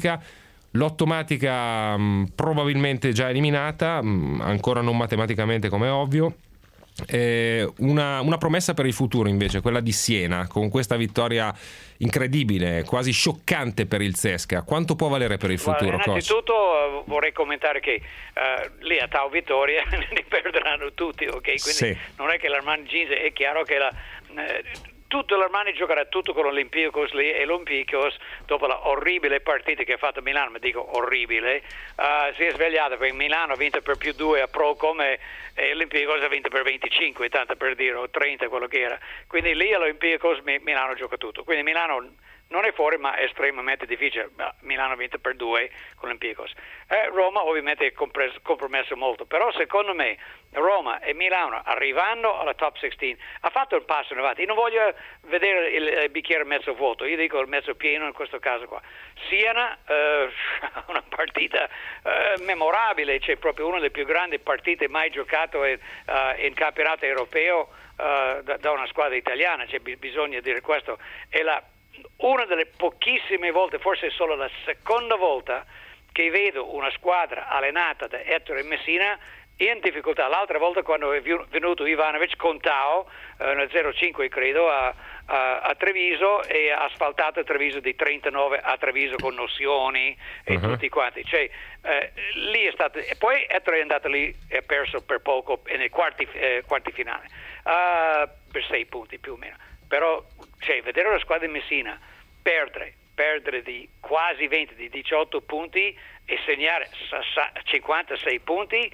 L'ottomatica probabilmente già eliminata, ancora non matematicamente come è ovvio. Una promessa per il futuro invece, quella di Siena, con questa vittoria incredibile, quasi scioccante per il Zesca. Quanto può valere per il futuro, coach? Innanzitutto vorrei commentare che lì a Tau Vittoria ne perderanno tutti, ok? Quindi sì. Non è che l'Armani Jeans, è chiaro che tutto l'Armani giocherà tutto con l'Olympiacos lì, e l'Olympiacos, dopo la orribile partita che ha fatto Milano, ma dico orribile, si è svegliato perché Milano ha vinto per +2 a Procom e l'Olympiacos ha vinto per 25, tanto per dire, o 30, quello che era. Quindi lì all'Olympiacos Milano gioca tutto. Quindi Milano non è fuori, ma è estremamente difficile. Milano ha vinto per 2 con l'Olympiacos. Roma ovviamente è compromesso molto, però secondo me Roma e Milano, arrivando alla top 16, ha fatto un passo in avanti. Io non voglio vedere il bicchiere mezzo vuoto, io dico il mezzo pieno in questo caso qua. Siena, una partita memorabile, c'è proprio una delle più grandi partite mai giocato in campionato europeo da una squadra italiana, c'è bisogno di dire questo. È una delle pochissime volte, forse solo la seconda volta, che vedo una squadra allenata da Ettore Messina in difficoltà. L'altra volta quando è venuto Ivanovic con Tao nel 0-5 credo a Treviso, e ha asfaltato Treviso di 39 a Treviso con nozioni e tutti quanti, cioè lì è stato, e poi Ettore è andato lì e ha perso per poco nei quarti finale per 6 punti più o meno. Però vedere la squadra di Messina perdere di quasi 20, di 18 punti e segnare 56 punti,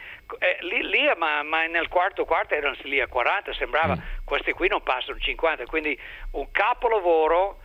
lì ma nel quarto erano lì a 40, sembrava questi qui non passano 50, quindi un capolavoro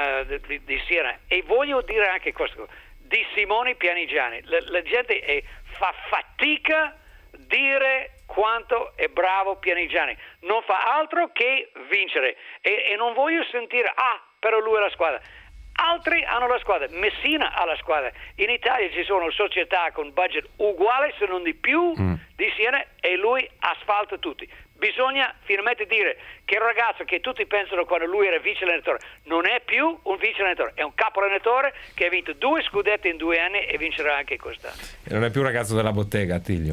di Siena. E voglio dire anche questo di Simone Pianigiani, la gente fa fatica dire quanto è bravo Pianigiani, non fa altro che vincere, e non voglio sentire però lui è la squadra. Altri hanno la squadra, Messina ha la squadra. In Italia ci sono società con budget uguale, se non di più, di Siena, e lui asfalta tutti. Bisogna finalmente dire che il ragazzo che tutti pensano quando lui era vice allenatore non è più un vice allenatore, è un capo allenatore che ha vinto 2 scudetti in 2 anni e vincerà anche quest'anno. E non è più un ragazzo della bottega, Attilio.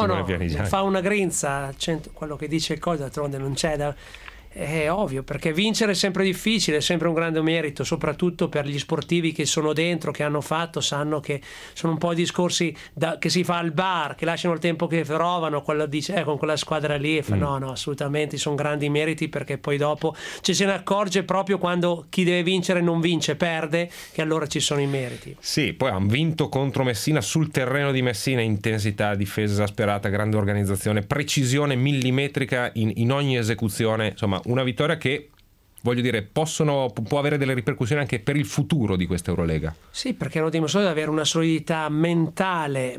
Fa una grinza, quello che dice il coach, d'altronde non c'è da... È ovvio, perché vincere è sempre difficile, è sempre un grande merito, soprattutto per gli sportivi che sono dentro, che hanno fatto, sanno che sono un po' i discorsi che si fa al bar, che lasciano il tempo che trovano, quello dice con quella squadra lì, e fa no, assolutamente sono grandi meriti, perché poi dopo ci se ne accorge proprio quando chi deve vincere non vince, perde, che allora ci sono i meriti. Sì, poi hanno vinto contro Messina sul terreno di Messina, intensità, difesa esasperata, grande organizzazione, precisione millimetrica in ogni esecuzione, insomma una vittoria che, voglio dire, può avere delle ripercussioni anche per il futuro di questa Eurolega. Sì, perché hanno dimostrato di avere una solidità mentale,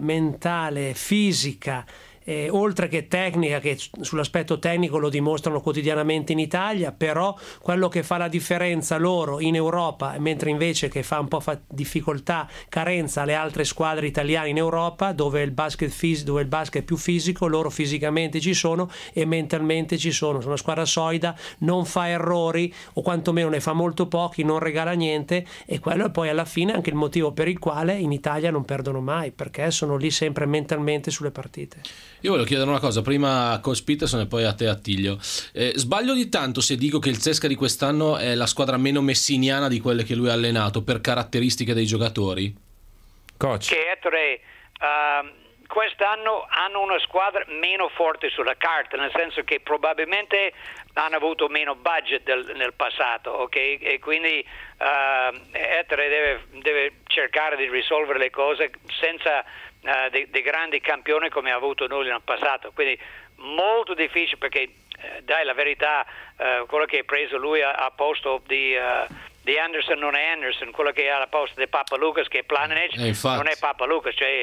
fisica, oltre che tecnica, che sull'aspetto tecnico lo dimostrano quotidianamente in Italia, però quello che fa la differenza loro in Europa, mentre invece che fa un po' difficoltà, carenza alle altre squadre italiane in Europa, dove il basket è più fisico, loro fisicamente ci sono e mentalmente ci sono una squadra solida, non fa errori, o quantomeno ne fa molto pochi, non regala niente, e quello è poi alla fine anche il motivo per il quale in Italia non perdono mai, perché sono lì sempre mentalmente sulle partite. Io volevo chiedere una cosa, prima a Coach Peterson e poi a te, Attilio. Sbaglio di tanto se dico che il Zesca di quest'anno è la squadra meno messiniana di quelle che lui ha allenato per caratteristiche dei giocatori? Coach. Che Ettore quest'anno hanno una squadra meno forte sulla carta, nel senso che probabilmente hanno avuto meno budget nel passato, ok? E quindi Ettore deve cercare di risolvere le cose senza dei grandi campioni come ha avuto noi nel passato, quindi molto difficile, perché dai, la verità, quello che ha preso lui a posto di Anderson non è Anderson, quello che è alla posto di Papa Lucas, che è Planinic, non è Papa Lucas, cioè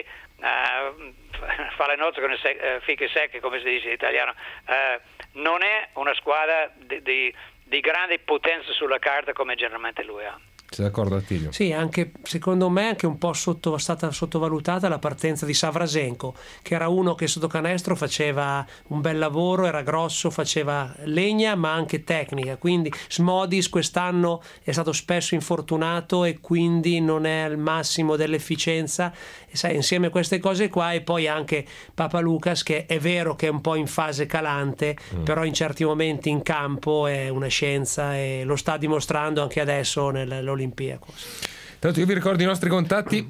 fa le nozze con le fiche secche, come si dice in italiano. Non è una squadra di grande potenza sulla carta come generalmente lui ha. Sei d'accordo, Attilio? Sì, anche secondo me anche un po' stata sottovalutata la partenza di Savrasenko, che era uno che sotto canestro faceva un bel lavoro, era grosso, faceva legna ma anche tecnica, quindi Smodis quest'anno è stato spesso infortunato e quindi non è al massimo dell'efficienza, e sai, insieme a queste cose qua, e poi anche Papaloukas, che è vero che è un po' in fase calante, però in certi momenti in campo è una scienza e lo sta dimostrando anche adesso nell'Olimpiakos. Tanto io vi ricordo i nostri contatti: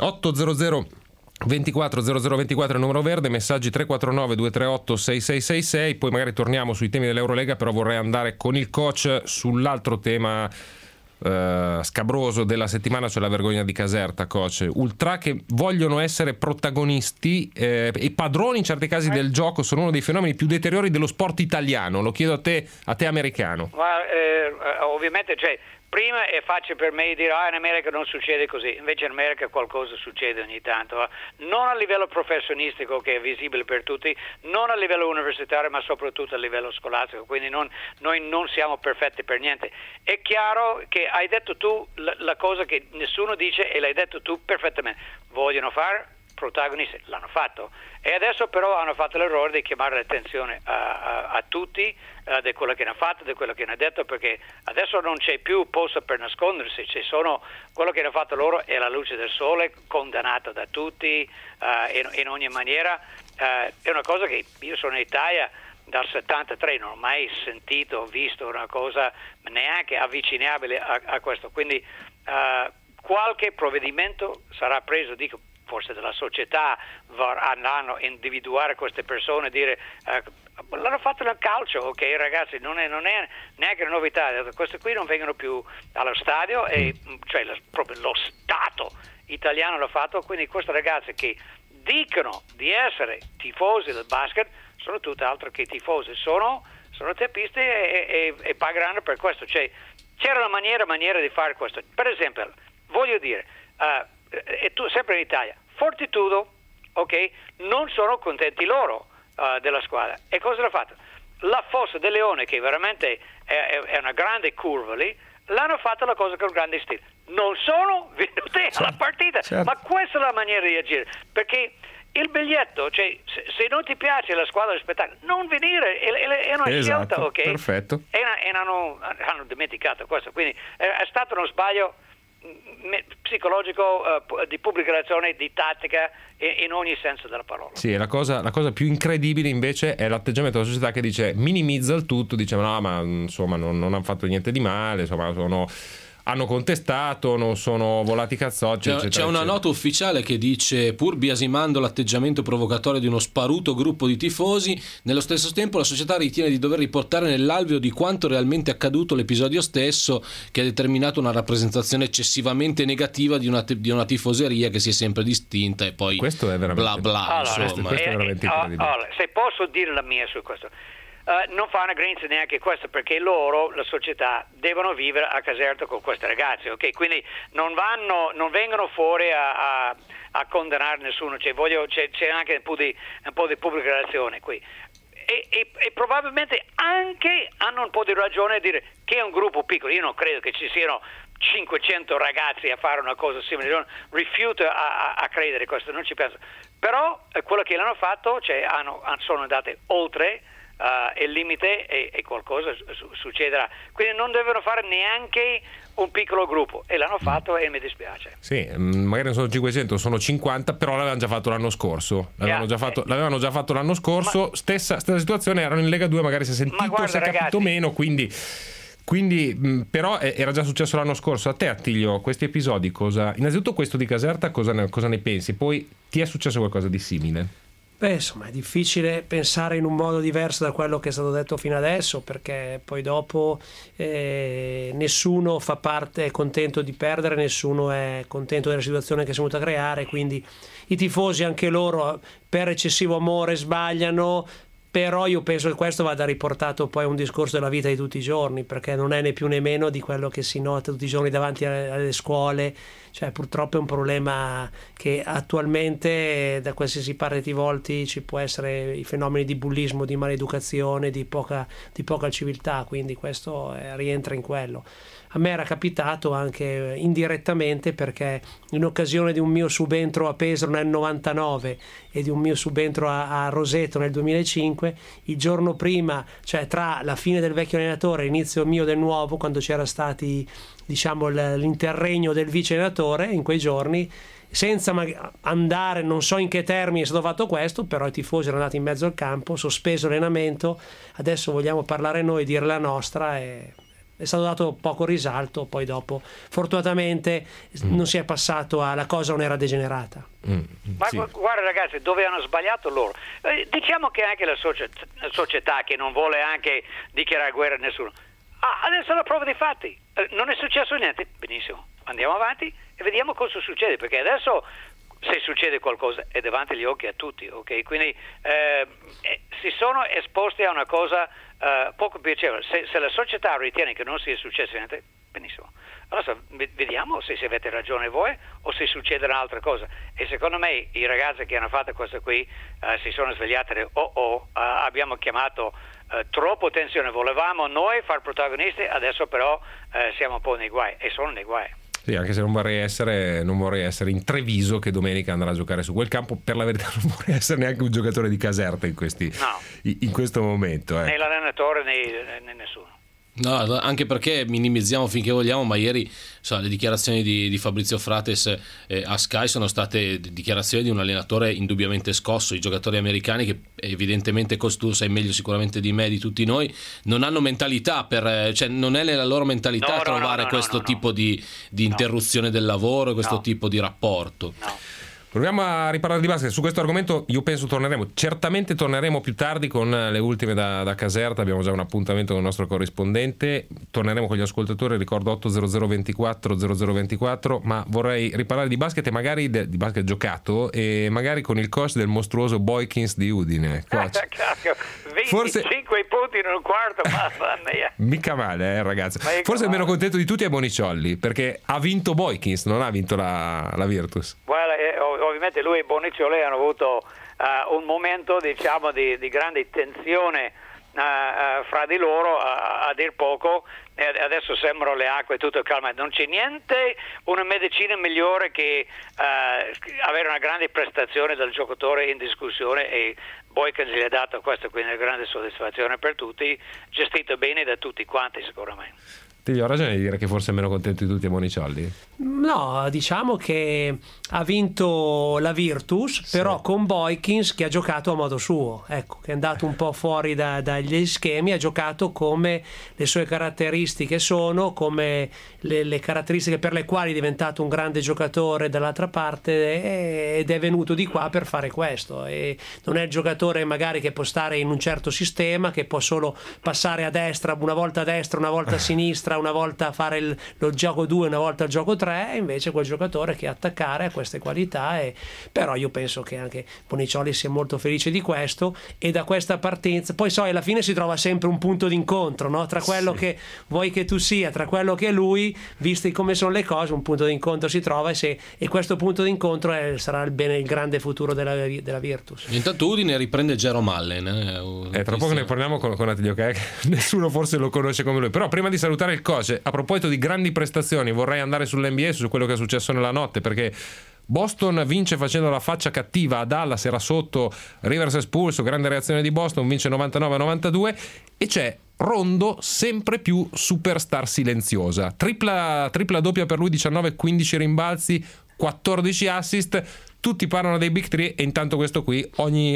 800 24 0024 il numero verde, messaggi 349 238 6666. Poi magari torniamo sui temi dell'Eurolega, però vorrei andare con il coach sull'altro tema scabroso della settimana, cioè la vergogna di Caserta. Coach, ultra che vogliono essere protagonisti e padroni in certi casi del gioco sono uno dei fenomeni più deteriori dello sport italiano. Lo chiedo a te americano. Ovviamente, cioè, prima è facile per me dire in America non succede così, invece in America qualcosa succede ogni tanto, non a livello professionistico che è visibile per tutti, non a livello universitario, ma soprattutto a livello scolastico, quindi noi non siamo perfetti per niente. È chiaro che hai detto tu la cosa che nessuno dice e l'hai detto tu perfettamente: vogliono fare protagonisti, l'hanno fatto, e adesso però hanno fatto l'errore di chiamare l'attenzione a tutti di quello che hanno fatto, di quello che hanno detto, perché adesso non c'è più posto per nascondersi, quello che hanno fatto loro è la luce del sole, condannato da tutti in ogni maniera. È una cosa che io sono in Italia dal 73, non ho mai sentito o visto una cosa neanche avvicinabile a questo, quindi qualche provvedimento sarà preso, dico, forse della società, andranno a individuare queste persone e dire l'hanno fatto nel calcio, ok ragazzi, non è neanche una novità, questi qui non vengono più allo stadio, e cioè proprio lo Stato italiano l'ha fatto, quindi questi ragazzi che dicono di essere tifosi del basket sono tutt'altro che tifosi, sono teppisti e pagheranno per questo. Cioè, c'era una maniera di fare questo. Per esempio, voglio dire, e tu sempre in Italia, Fortitudo, ok, non sono contenti loro della squadra, e cosa hanno fatto? La Fossa del Leone, che veramente è una grande curva lì, l'hanno fatta la cosa con grande stile, non sono venuti alla partita, ma questa è la maniera di agire, perché il biglietto, cioè se non ti piace la squadra del spettacolo, non venire, è una scelta, ok? Perfetto. E hanno dimenticato questo, quindi è stato uno sbaglio psicologico, di pubblica relazione, di tattica, in ogni senso della parola. Sì, la cosa più incredibile invece è l'atteggiamento della società che dice, minimizza il tutto, dice no, ma insomma non hanno fatto niente di male, insomma hanno contestato, non sono volati cazzotti, eccetera, c'è una nota ufficiale che dice: pur biasimando l'atteggiamento provocatorio di uno sparuto gruppo di tifosi, nello stesso tempo la società ritiene di dover riportare nell'alveo di quanto realmente accaduto l'episodio stesso, che ha determinato una rappresentazione eccessivamente negativa di una tifoseria che si è sempre distinta, e poi questo è veramente bla bla. Allora, questo è veramente incredibile. Allora, se posso dire la mia su questo, non fa una grinza neanche questo, perché loro, la società, devono vivere a Caserta con questi ragazzi, ok? Quindi non vengono fuori a condannare nessuno, c'è anche un po' di pubblica relazione qui. E probabilmente anche hanno un po' di ragione a dire che è un gruppo piccolo. Io non credo che ci siano 500 ragazzi a fare una cosa simile, non rifiuto a credere questo, non ci penso. Però quello che l'hanno fatto, cioè sono andate oltre il limite, e qualcosa succederà, quindi non devono fare neanche un piccolo gruppo, e l'hanno fatto e mi dispiace. Sì, magari non sono 500, sono 50, però l'avevano già fatto l'anno scorso. L'avevano già fatto l'anno scorso, stessa situazione, erano in Lega 2, magari si è sentito, si è capito meno, quindi però era già successo l'anno scorso. A te, Attilio, questi episodi innanzitutto questo di Caserta cosa ne pensi? Poi ti è successo qualcosa di simile? Beh, insomma, è difficile pensare in un modo diverso da quello che è stato detto fino adesso, perché poi dopo nessuno fa parte, è contento di perdere, nessuno è contento della situazione che si è venuta a creare, quindi i tifosi anche loro per eccessivo amore sbagliano, però io penso che questo vada riportato poi a un discorso della vita di tutti i giorni, perché non è né più né meno di quello che si nota tutti i giorni davanti alle scuole. Cioè, purtroppo è un problema che attualmente da qualsiasi parte ti volti ci può essere i fenomeni di bullismo, di maleducazione, di poca civiltà, quindi questo rientra in quello. A me era capitato anche indirettamente, perché in occasione di un mio subentro a Pesaro nel 99 e di un mio subentro a Roseto nel 2005, il giorno prima, cioè tra la fine del vecchio allenatore e l'inizio mio del nuovo, quando c'era stati, diciamo, l'interregno del vice allenatore, in quei giorni, senza andare, non so in che termini è stato fatto questo, però i tifosi erano andati in mezzo al campo, sospeso l'allenamento, adesso vogliamo parlare noi, dire la nostra, e è stato dato poco risalto. Poi dopo fortunatamente non si è passato alla cosa, non era degenerata. Ma sì. Guarda ragazzi, dove hanno sbagliato loro, diciamo che anche la società che non vuole anche dichiarare guerra a nessuno, adesso la prova dei fatti, non è successo niente, benissimo, andiamo avanti e vediamo cosa succede, perché adesso se succede qualcosa è davanti agli occhi a tutti, ok? Quindi si sono esposti a una cosa poco piacevole. Se la società ritiene che non sia successo niente, benissimo. Allora vediamo se avete ragione voi o se succederà un'altra cosa. E secondo me i ragazzi che hanno fatto questo qui si sono svegliati e abbiamo chiamato troppo tensione, volevamo noi far protagonisti, adesso però siamo un po' nei guai, e sono nei guai. Sì, anche se non vorrei essere in Treviso, che domenica andrà a giocare su quel campo. Per la verità non vorrei essere neanche un giocatore di Caserta in questo momento. Né l'allenatore né nessuno. No, anche perché minimizziamo finché vogliamo, ma ieri le dichiarazioni di Fabrizio Frates a Sky sono state dichiarazioni di un allenatore indubbiamente scosso. I giocatori americani, che evidentemente tu sai meglio sicuramente di me, di tutti noi, non hanno mentalità cioè non è nella loro mentalità trovare questo tipo di interruzione del lavoro, questo tipo di rapporto. Proviamo a riparlare di basket. Su questo argomento io penso certamente torneremo più tardi con le ultime da Caserta. Abbiamo già un appuntamento con il nostro corrispondente, torneremo con gli ascoltatori, ricordo 80024 ma vorrei riparlare di basket, e magari di basket giocato, e magari con il coach del mostruoso Boykins di Udine. Coach, 25 punti in un quarto, mamma mia. Mica male, ragazzi. Forse il meno contento di tutti è Boniciolli, perché ha vinto Boykins, non ha vinto la Virtus. Guarda, ovviamente lui e Boniciolli hanno avuto un momento, diciamo, di grande tensione fra di loro, a dir poco, e adesso sembrano le acque tutto calme. Non c'è niente, una medicina migliore che avere una grande prestazione del giocatore in discussione, e Boykins gli ha dato questo, quindi una grande soddisfazione per tutti, gestito bene da tutti quanti sicuramente. Ti ho ragione di dire che forse è meno contento di tutti a Boniciolli? No, diciamo che ha vinto la Virtus, però con Boykins che ha giocato a modo suo, ecco, che è andato un po' fuori dagli schemi, ha giocato come le sue caratteristiche sono, come le caratteristiche per le quali è diventato un grande giocatore dall'altra parte, ed è venuto di qua per fare questo. E non è il giocatore magari che può stare in un certo sistema, che può solo passare a destra, una volta a sinistra, una volta fare lo gioco 2, una volta il gioco 3, invece quel giocatore che attaccare ha queste qualità. Però io penso che anche Boniciolli sia molto felice di questo, e da questa partenza poi alla fine si trova sempre un punto d'incontro, no? Tra quello che vuoi che tu sia, tra quello che è lui, visti come sono le cose, un punto d'incontro si trova, e questo punto d'incontro sarà il grande futuro della Virtus. Intanto Udine riprende Jerome Allen, tra poco ne parliamo con Attilio, che nessuno forse lo conosce come lui. Però prima di salutare il coach, a proposito di grandi prestazioni, vorrei andare sull'NBA, su quello che è successo nella notte, perché Boston vince facendo la faccia cattiva a Dallas, era sotto, Rivers espulso, grande reazione di Boston, vince 99-92, e c'è Rondo, sempre più superstar silenziosa, tripla doppia per lui, 19-15 rimbalzi, 14 assist. Tutti parlano dei Big 3, e intanto questo qui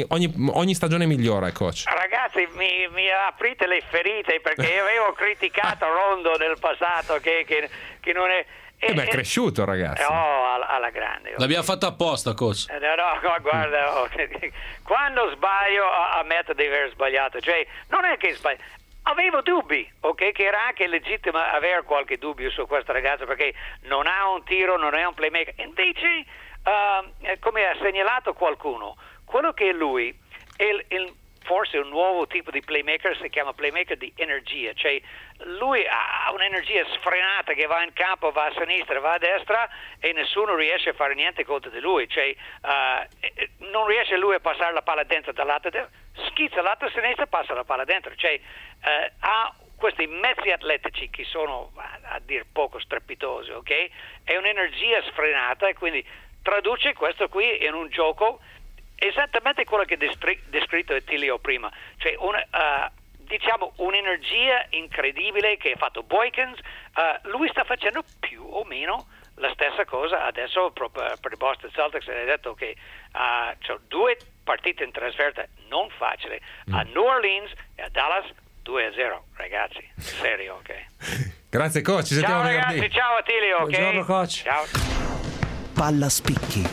ogni stagione migliora, coach. Ragazzi, mi aprite le ferite, perché io avevo criticato Rondo nel passato che non è. È cresciuto, ragazzi. Alla grande. L'abbiamo fatto apposta, coach. No, guarda, quando sbaglio ammetto di aver sbagliato, cioè non è che sbaglio. Avevo dubbi, ok, che era anche legittimo avere qualche dubbio su questo ragazzo, perché non ha un tiro, non è un playmaker. Invece, come ha segnalato qualcuno, quello che è lui è forse un nuovo tipo di playmaker, si chiama playmaker di energia, cioè lui ha un'energia sfrenata che va in campo, va a sinistra, va a destra e nessuno riesce a fare niente contro di lui, cioè non riesce lui a passare la palla dentro dall'altro, schizza l'altra sinistra, passa la palla dentro, cioè ha questi mezzi atletici che sono a dir poco strepitosi, ok? È un'energia sfrenata e quindi traduce questo qui in un gioco esattamente quello che ha descritto Attilio prima, cioè diciamo un'energia incredibile che ha fatto Boykins. Lui sta facendo più o meno la stessa cosa adesso per i Boston Celtics. Ha detto che c'ho 2 partite in trasferta non facile a New Orleans e a Dallas 2-0, ragazzi, serio, ok? Grazie coach, ci sentiamo venerdì. Ragazzi, ciao Attilio, ok? Buongiorno coach. Ciao. Palla spicchi.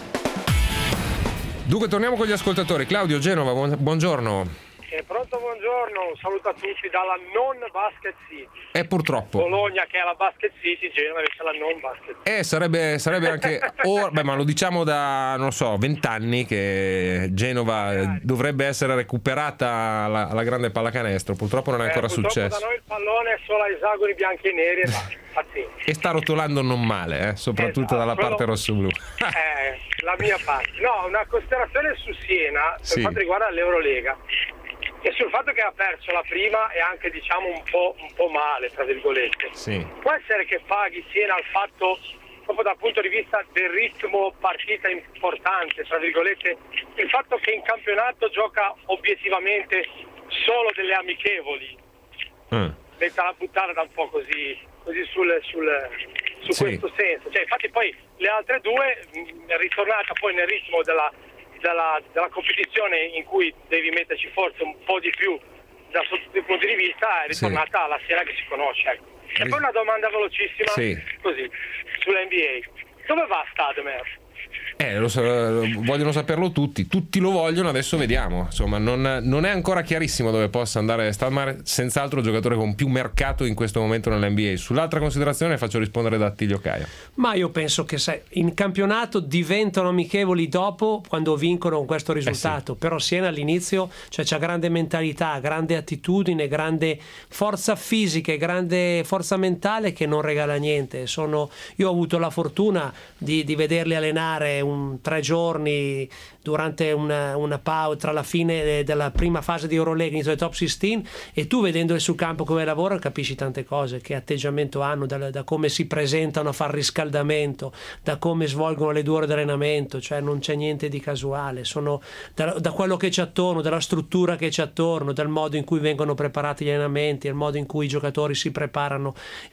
Dunque torniamo con gli ascoltatori. Claudio, Genova, buongiorno. Pronto, buongiorno, un saluto a tutti dalla non Basket City. Purtroppo. Bologna che è la Basket City, Genova invece la non Basket City. Sarebbe anche ma lo diciamo da, non so, 20 anni che Genova dovrebbe essere recuperata alla grande pallacanestro. Purtroppo non è ancora successo. Da noi il pallone è solo a esagoni bianchi e neri e basta. E sta rotolando non male, soprattutto dalla parte rosso-blu. La mia parte. No, una considerazione su Siena per quanto riguarda l'Eurolega. E sul fatto che ha perso la prima e anche diciamo un po' male, tra virgolette. Sì. Può essere che paghi Siena al fatto, proprio dal punto di vista del ritmo partita importante, tra virgolette, il fatto che in campionato gioca obiettivamente solo delle amichevoli. Metta la buttata da un po' così su questo senso. Cioè, infatti poi le altre 2 è ritornata poi nel ritmo della competizione in cui devi metterci forse un po' di più da sotto il punto di vista, è ritornata alla Siena che si conosce. E poi una domanda velocissima così sull'NBA. Dove va Stademer? Vogliono saperlo tutti lo vogliono, adesso vediamo. Insomma, non è ancora chiarissimo dove possa andare Stadmar, senz'altro il giocatore con più mercato in questo momento nell'NBA. Sull'altra considerazione faccio rispondere da Attilio Caio. Ma io penso che in campionato diventano amichevoli dopo, quando vincono con questo risultato. Però Siena all'inizio c'ha grande mentalità, grande attitudine, grande forza fisica e grande forza mentale che non regala niente. Io ho avuto la fortuna di vederli allenare 3 giorni durante una pausa tra la fine della prima fase di Euroleague e inizio del top 16, e tu vedendoli sul campo come lavorano capisci tante cose, che atteggiamento hanno, da come si presentano a far riscaldamento, da come svolgono le 2 ore di allenamento, cioè non c'è niente di casuale, sono da quello che c'è attorno, dalla struttura che c'è attorno, dal modo in cui vengono preparati gli allenamenti, il modo in cui i giocatori si preparano,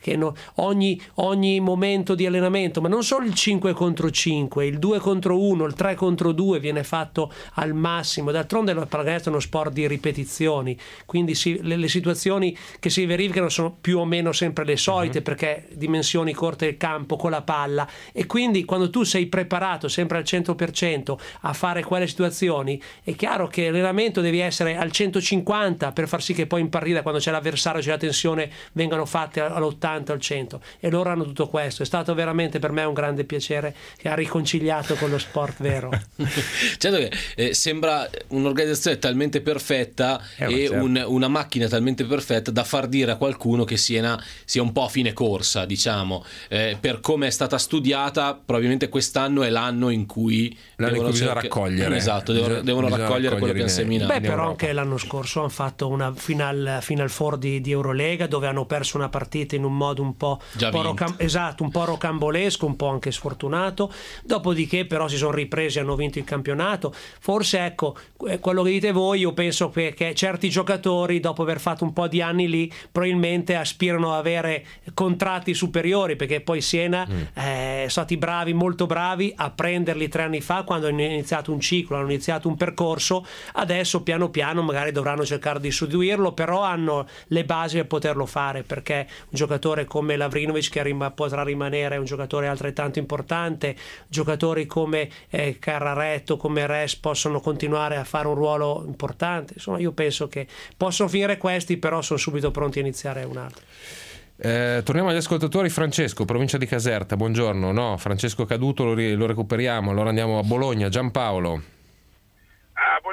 ogni momento di allenamento, ma non solo il 5 contro 5, il 2 contro 1, il 3 contro 2 viene fatto al massimo. D'altronde la pallacanestro è uno sport di ripetizioni, quindi le situazioni che si verificano sono più o meno sempre le solite, perché dimensioni corte del campo con la palla, e quindi quando tu sei preparato sempre al 100% a fare quelle situazioni, è chiaro che l'allenamento devi essere al 150 per far sì che poi in partita, quando c'è l'avversario, c'è la tensione, vengano fatte all'80, al 100, e loro hanno tutto questo. È stato veramente per me un grande piacere che ha riconciliato con lo sport vero. Certo che sembra un'organizzazione talmente perfetta e una macchina talmente perfetta da far dire a qualcuno che Siena sia un po' a fine corsa, diciamo, per come è stata studiata. Probabilmente quest'anno è l'anno in cui bisogna raccogliere. Esatto, devono raccogliere quello che hanno seminato. Però anche l'anno scorso hanno fatto una Final Four di Eurolega, dove hanno perso una partita in un modo un po' rocambolesco, un po' anche sfortunato. Dopodiché però si sono ripresi, hanno vinto il campionato. Forse, ecco, quello che dite voi, io penso che certi giocatori, dopo aver fatto un po' di anni lì, probabilmente aspirano a avere contratti superiori, perché poi Siena sono stati bravi, molto bravi a prenderli 3 anni fa, quando hanno iniziato un ciclo, hanno iniziato un percorso. Adesso piano piano magari dovranno cercare di sostituirlo, però hanno le basi per poterlo fare, perché un giocatore come Lavrinovic, che potrà rimanere un giocatore altrettanto importante, giocatori come Carraretto, come Res, possono continuare a fare un ruolo importante. Insomma, io penso che possono finire questi, però sono subito pronti a iniziare un altro. Torniamo agli ascoltatori. Francesco, provincia di Caserta, buongiorno. Francesco caduto, lo recuperiamo, allora andiamo a Bologna. Giampaolo.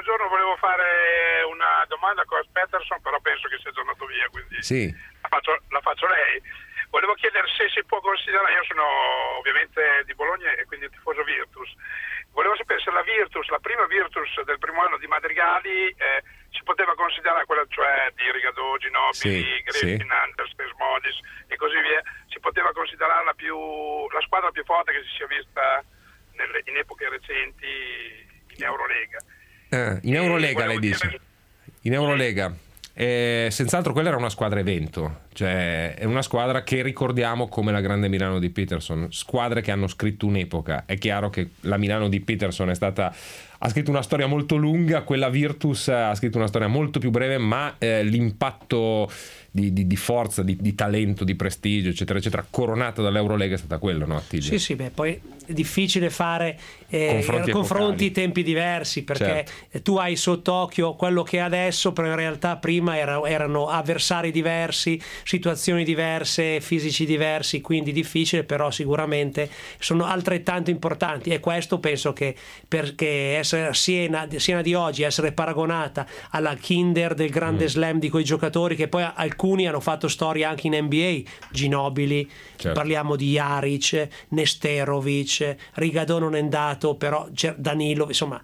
buongiorno, volevo fare una domanda a Coach Peterson, però penso che sia tornato via, quindi sì. la faccio lei. Volevo chiedere se si può considerare, io sono ovviamente di Bologna e quindi tifoso Virtus, volevo sapere se la prima Virtus del primo anno di Madrigali si poteva considerare quella, cioè di Rigado, Ginobili, Griffin, Anders, Desmodis e così via, si poteva considerare la squadra più forte che si sia vista in epoche recenti in Eurolega. In Eurolega lei dice? In Eurolega. Senz'altro quella era una squadra evento, cioè è una squadra che ricordiamo come la grande Milano di Peterson, squadre che hanno scritto un'epoca. È chiaro che la Milano di Peterson ha scritto una storia molto lunga, quella Virtus ha scritto una storia molto più breve, ma l'impatto di forza, di talento, di prestigio, eccetera eccetera, coronata dall'Eurolega è stata quello, no Attilio? Sì, beh, poi è difficile fare confronti tempi diversi, perché tu hai sott'occhio quello che è adesso, però in realtà prima erano avversari diversi, situazioni diverse, fisici diversi, quindi difficile, però sicuramente sono altrettanto importanti, e questo penso che perché essere Siena di oggi, essere paragonata alla Kinder del grande slam di quei giocatori che poi alcuni hanno fatto storia anche in NBA, Ginobili, parliamo di Jaric, Nesterovic, Rigado non è andato, però Danilo, insomma,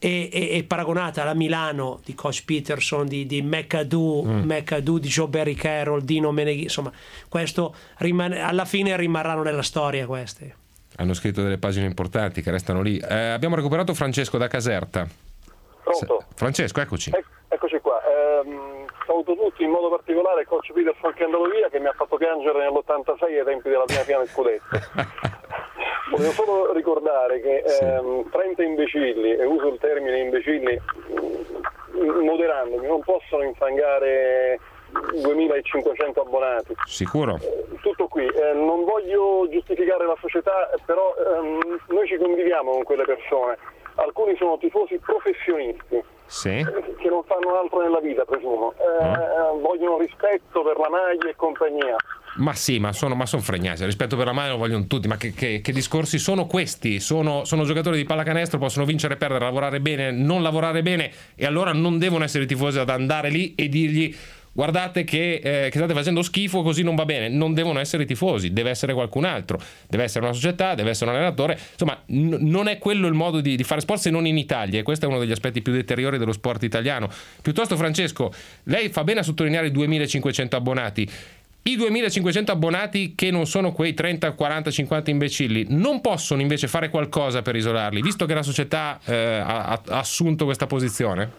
e paragonata alla Milano di Coach Peterson, di McAdoo, di Joe Barry Carroll, Dino Meneghi, insomma, questo alla fine rimarranno nella storia queste. Hanno scritto delle pagine importanti che restano lì. Abbiamo recuperato Francesco da Caserta. Pronto? Francesco, eccoci. Eccoci qua. Saluto tutti, in modo particolare Coach Peterson che è andato via, che mi ha fatto piangere nell'86 ai tempi della prima finale scudetto. Volevo solo ricordare che 30 imbecilli, e uso il termine imbecilli moderandomi, non possono infangare 2500 abbonati. Sicuro? Tutto qui. Non voglio giustificare la società, però noi ci conviviamo con quelle persone. Alcuni sono tifosi professionisti che non fanno altro nella vita, presumo. Vogliono rispetto per la maglia e compagnia. Ma sì, ma sono fregnati. Rispetto per la maglia lo vogliono tutti. Ma che discorsi sono questi? Sono giocatori di pallacanestro, possono vincere, perdere, lavorare bene, non lavorare bene, e allora non devono essere i tifosi ad andare lì e dirgli: guardate che state facendo schifo, così non va bene. Non devono essere i tifosi, deve essere qualcun altro, deve essere una società, deve essere un allenatore. Insomma, non è quello il modo di fare sport, se non in Italia, e questo è uno degli aspetti più deteriori dello sport italiano. Piuttosto, Francesco, lei fa bene a sottolineare i 2500 abbonati. I 2500 abbonati che non sono quei 30, 40, 50 imbecilli non possono invece fare qualcosa per isolarli, visto che la società ha assunto questa posizione?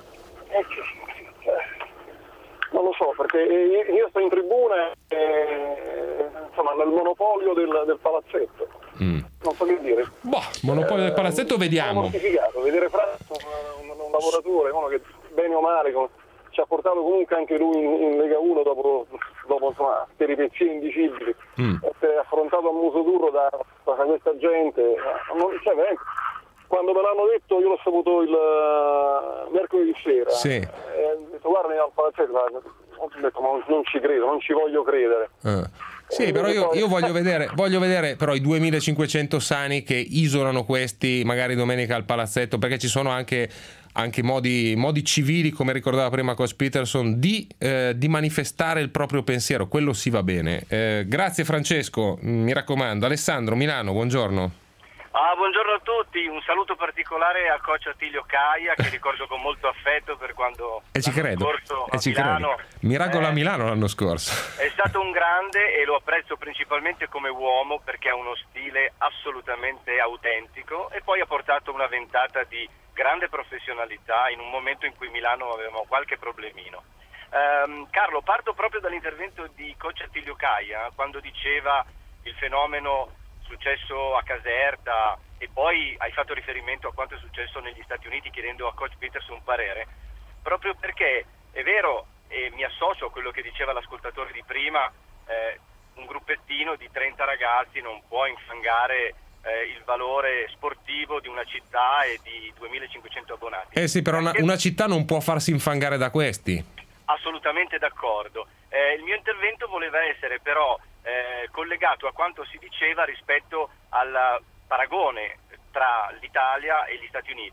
Non lo so, perché io sto in tribuna insomma nel monopolio del palazzetto. Non so che dire. Monopolio del palazzetto, vediamo. Vedere Franco, un lavoratore, uno che bene o male ci ha portato comunque anche lui in Lega 1 dopo insomma peripezie indicibili, essere affrontato a muso duro da questa gente, quando me l'hanno detto io l'ho saputo il mercoledì sera, ho detto guarda al palazzetto, ho detto ma non ci credo, non ci voglio credere. Sì, però io voglio vedere però i 2500 sani che isolano questi magari domenica al palazzetto, perché ci sono anche modi civili, come ricordava prima Coach Peterson, di manifestare il proprio pensiero. Quello sì va bene. Grazie Francesco, mi raccomando. Alessandro, Milano, buongiorno. Buongiorno a tutti, un saluto particolare a coach Attilio Caia, che ricordo con molto affetto per quando scorso a Milano. Miracolo a Milano l'anno scorso. È stato un grande e lo apprezzo principalmente come uomo, perché ha uno stile assolutamente autentico, e poi ha portato una ventata di grande professionalità in un momento in cui Milano aveva qualche problemino. Carlo, parto proprio dall'intervento di coach Attilio Caia, quando diceva il fenomeno successo a Caserta, e poi hai fatto riferimento a quanto è successo negli Stati Uniti, chiedendo a coach Peterson un parere, proprio perché è vero, e mi associo a quello che diceva l'ascoltatore di prima, un gruppettino di 30 ragazzi non può infangare il valore sportivo di una città e di 2500 abbonati. Sì, però una città non può farsi infangare da questi. Assolutamente d'accordo. Il mio intervento voleva essere però collegato a quanto si diceva rispetto al paragone tra l'Italia e gli Stati Uniti.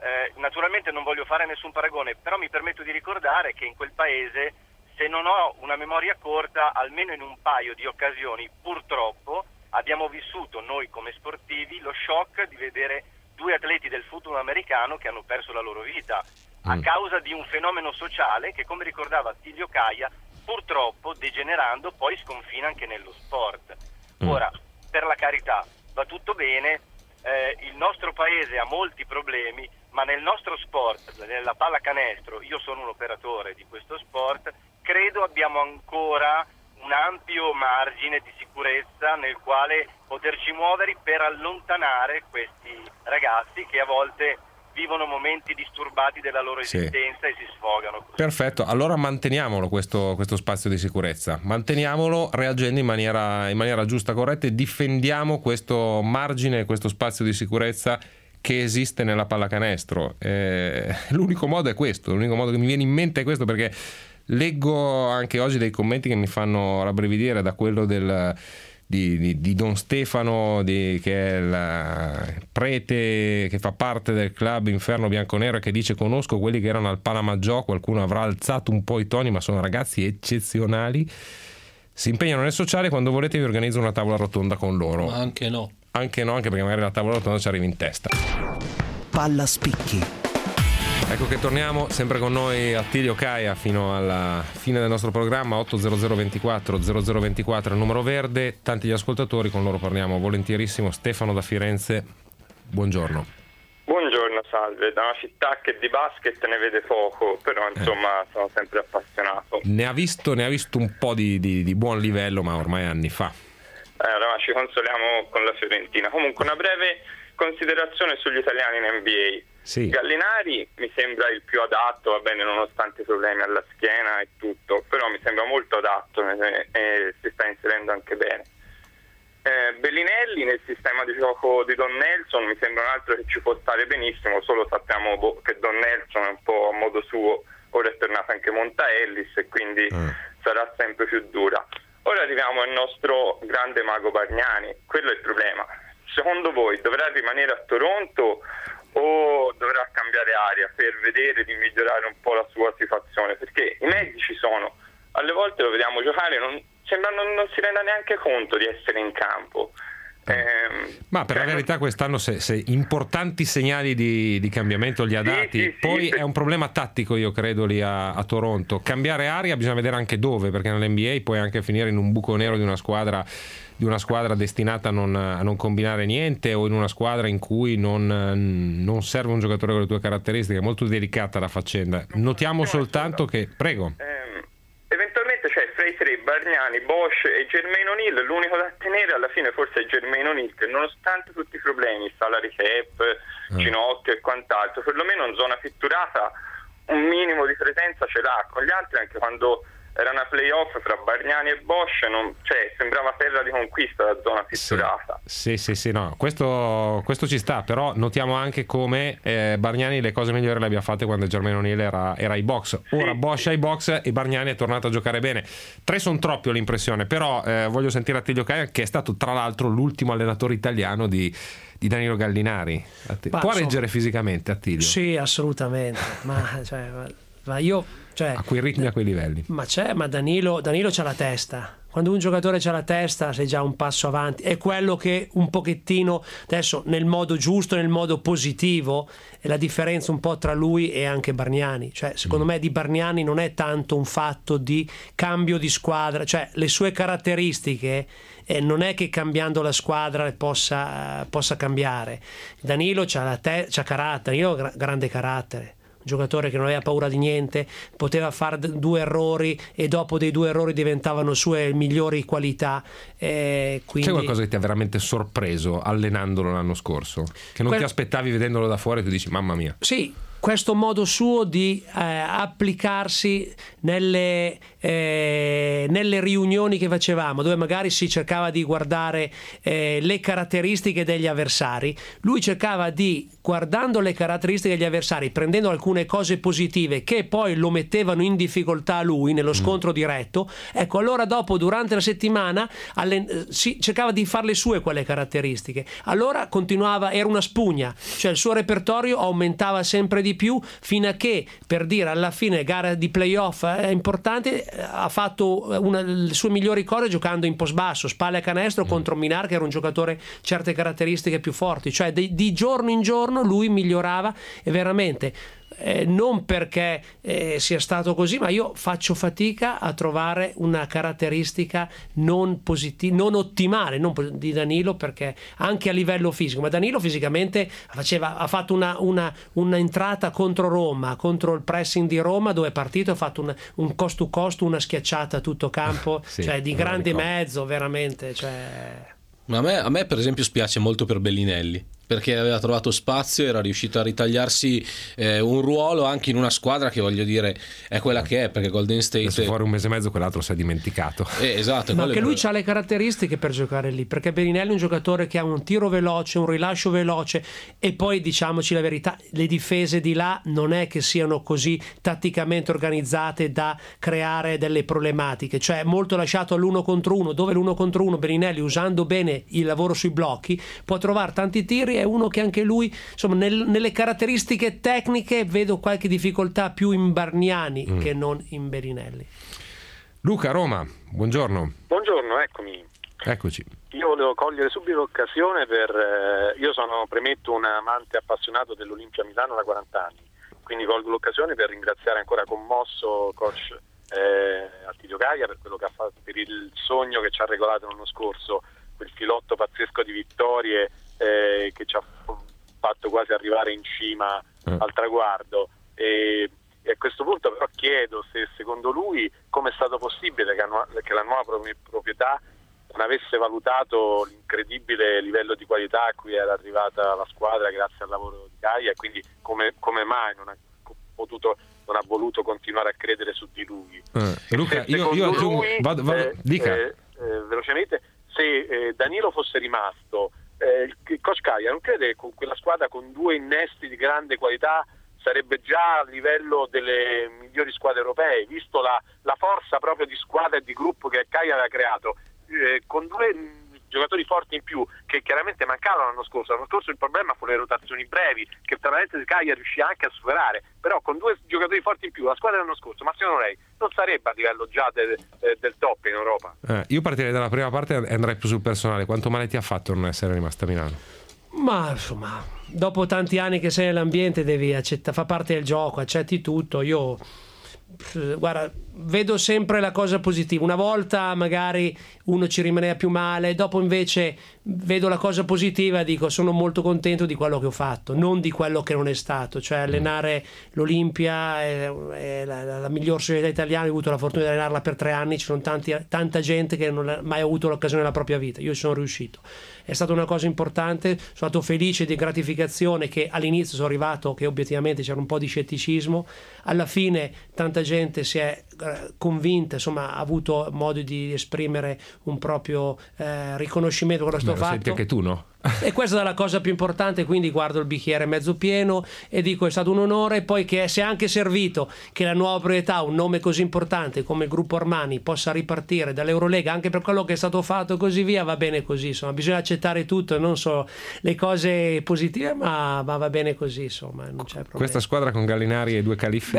naturalmente non voglio fare nessun paragone, però mi permetto di ricordare che in quel paese, se non ho una memoria corta, almeno in un paio di occasioni purtroppo abbiamo vissuto noi come sportivi lo shock di vedere 2 atleti del football americano che hanno perso la loro vita a causa di un fenomeno sociale che, come ricordava Attilio Caia, purtroppo degenerando poi sconfina anche nello sport. Ora, per la carità, va tutto bene, il nostro paese ha molti problemi, ma nel nostro sport, nella pallacanestro, io sono un operatore di questo sport, credo abbiamo ancora un ampio margine di sicurezza nel quale poterci muovere per allontanare questi ragazzi che a volte vivono momenti disturbati della loro esistenza e si sfogano così. Perfetto, allora manteniamolo questo spazio di sicurezza, manteniamolo reagendo in maniera giusta, corretta, e difendiamo questo margine, questo spazio di sicurezza che esiste nella pallacanestro. L'unico modo è questo, l'unico modo che mi viene in mente è questo, perché leggo anche oggi dei commenti che mi fanno rabbrividire, da quello di Don Stefano, che è il prete che fa parte del club Inferno Bianconero, e che dice: conosco quelli che erano al Palamaggiò, qualcuno avrà alzato un po' i toni, ma sono ragazzi eccezionali, si impegnano nel sociale, quando volete vi organizzo una tavola rotonda con loro. Ma anche no, anche perché magari la tavola rotonda ci arriva in testa. Palla spicchi. Ecco che torniamo, sempre con noi Attilio Caia fino alla fine del nostro programma. 80024 0024 il numero verde, tanti gli ascoltatori, con loro parliamo volentierissimo. Stefano da Firenze, buongiorno. Buongiorno, salve. Da una città che di basket ne vede poco, però insomma sono sempre appassionato. Ne ha visto un po' di buon livello, ma ormai anni fa. Allora ci consoliamo con la Fiorentina. Comunque una breve considerazione sugli italiani in NBA. Sì. Gallinari mi sembra il più adatto, va bene, nonostante i problemi alla schiena e tutto, però mi sembra molto adatto e si sta inserendo anche bene. Bellinelli nel sistema di gioco di Don Nelson mi sembra un altro che ci può stare benissimo, solo sappiamo che Don Nelson è un po' a modo suo, ora è tornato anche Monta Ellis e quindi sarà sempre più dura. Ora arriviamo al nostro grande mago Bargnani, quello è il problema. Secondo voi dovrà rimanere a Toronto o dovrà cambiare aria per vedere di migliorare un po' la sua situazione? Perché i medici sono, alle volte lo vediamo giocare, non si renda neanche conto di essere in campo. Ma per la verità quest'anno se importanti segnali di cambiamento li ha dati, poi è un problema tattico, io credo, lì a Toronto. Cambiare aria bisogna vedere anche dove, perché nell'NBA puoi anche finire in un buco nero di una squadra destinata a non combinare niente, o in una squadra in cui non serve un giocatore con le tue caratteristiche. È molto delicata la faccenda. Notiamo soltanto che eventualmente c'è fra i tre, Bargnani, Bosch e Jermaine O'Neal, l'unico da tenere alla fine forse è Jermaine O'Neal, che nonostante tutti i problemi, salary cap, ginocchio e quant'altro, perlomeno in zona pitturata un minimo di presenza ce l'ha. Con gli altri, anche quando era una playoff fra Bargnani e Bosch, sembrava terra di conquista la zona pitturata. Sì, no, questo ci sta, però notiamo anche come Bargnani le cose migliori le abbia fatte quando Jermaine O'Neal era ai box. Ora Bosch ai box e Bargnani è tornato a giocare bene. 3 sono troppi, ho l'impressione, però voglio sentire Attilio Caia, che è stato tra l'altro l'ultimo allenatore italiano di Danilo Gallinari. Può reggere fisicamente Attilio? Sì, assolutamente, ma io... a quei ritmi, a quei livelli. Ma Danilo c'ha la testa. Quando un giocatore c'ha la testa sei già un passo avanti. È quello che un pochettino, adesso nel modo giusto, nel modo positivo, è la differenza un po' tra lui e anche Bargnani. Secondo me di Bargnani non è tanto un fatto di cambio di squadra, le sue caratteristiche non è che cambiando la squadra possa cambiare. Danilo c'ha carattere, Danilo ha grande carattere. Un giocatore che non aveva paura di niente, poteva fare 2 errori e dopo dei 2 errori diventavano sue migliori qualità. Quindi... C'è qualcosa che ti ha veramente sorpreso allenandolo l'anno scorso? Che non ti aspettavi vedendolo da fuori e tu dici mamma mia? Sì, questo modo suo di applicarsi nelle riunioni che facevamo, dove magari si cercava di guardare le caratteristiche degli avversari. Lui cercava di, guardando le caratteristiche degli avversari, prendendo alcune cose positive che poi lo mettevano in difficoltà lui nello scontro diretto, ecco, allora dopo, durante la settimana cercava di fare le sue quelle caratteristiche, allora continuava, era una spugna, cioè il suo repertorio aumentava sempre di più, fino a che, per dire, alla fine gara di playoff importante, ha fatto le sue migliori cose giocando in post basso, spalle a canestro, contro Minar, che era un giocatore certe caratteristiche più forti, cioè di giorno in giorno lui migliorava, e veramente non perché sia stato così, ma io faccio fatica a trovare una caratteristica non positiva, non ottimale, di Danilo, perché anche a livello fisico, ma Danilo fisicamente ha fatto una entrata contro Roma, contro il pressing di Roma, dove è partito, ha fatto un cost to cost, una schiacciata a tutto campo, sì, cioè di grande mezzo, veramente, cioè... Ma a me per esempio spiace molto per Bellinelli, perché aveva trovato spazio, era riuscito a ritagliarsi un ruolo anche in una squadra che, voglio dire, è quella che è, perché Golden State adesso fuori un mese e mezzo quell'altro si è dimenticato, esatto, ma che lui ha le caratteristiche per giocare lì, perché Bellinelli è un giocatore che ha un tiro veloce, un rilascio veloce, e poi diciamoci la verità, le difese di là non è che siano così tatticamente organizzate da creare delle problematiche, cioè è molto lasciato all'1 contro 1, dove l'1 contro 1 Bellinelli, usando bene il lavoro sui blocchi, può trovare tanti tiri. È uno che anche lui, insomma, nelle caratteristiche tecniche vedo qualche difficoltà più in Bargnani che non in Bellinelli. Luca, Roma, buongiorno. Buongiorno, eccomi. Eccoci. Io volevo cogliere subito l'occasione io premetto un amante appassionato dell'Olimpia Milano da 40 anni, quindi colgo l'occasione per ringraziare ancora commosso coach Attilio Gaia per quello che ha fatto, per il sogno che ci ha regalato l'anno scorso, quel filotto pazzesco di vittorie che ci ha fatto quasi arrivare in cima al traguardo, e a questo punto però chiedo se secondo lui come è stato possibile che la nuova proprietà non avesse valutato l'incredibile livello di qualità a cui era arrivata la squadra grazie al lavoro di Gaia, e quindi come mai non ha voluto continuare a credere su di lui. Luca, io aggiungo, dica. Velocemente, se Danilo fosse rimasto, il coach Gaia non crede che con quella squadra con 2 innesti di grande qualità sarebbe già a livello delle migliori squadre europee, visto la forza proprio di squadra e di gruppo che Gaia aveva creato, con 2 giocatori forti in più che chiaramente mancavano l'anno scorso. L'anno scorso il problema fu le rotazioni brevi, che tra l'altro Gaia riuscì anche a superare, però con 2 giocatori forti in più la squadra dell'anno scorso, ma secondo lei non sarebbe a livello già del top in Europa? Io partirei dalla prima parte e andrei più sul personale. Quanto male ti ha fatto non essere rimasta a Milano? Ma insomma, dopo tanti anni che sei nell'ambiente devi accettare, fa parte del gioco, accetti tutto. Io guarda, vedo sempre la cosa positiva. Una volta magari uno ci rimaneva più male, dopo invece vedo la cosa positiva e dico sono molto contento di quello che ho fatto, non di quello che non è stato. Cioè allenare l'Olimpia è la miglior società italiana. Ho avuto la fortuna di allenarla per 3 anni, ci sono tanta gente che non ha mai avuto l'occasione nella propria vita. Io ci sono riuscito, è stata una cosa importante, sono stato felice di gratificazione che all'inizio sono arrivato che obiettivamente c'era un po' di scetticismo, alla fine tanta gente si è convinta, insomma ha avuto modo di esprimere un proprio riconoscimento per questo fatto. Senti anche tu, no? E questa è la cosa più importante, quindi guardo il bicchiere mezzo pieno e dico è stato un onore. E poi che sia anche servito che la nuova proprietà, un nome così importante come il gruppo Armani, possa ripartire dall'Eurolega anche per quello che è stato fatto e così via, va bene così, insomma bisogna accettare tutto e non solo le cose positive, ma va bene così, insomma non c'è problema. Questa squadra con Gallinari e 2 califfi?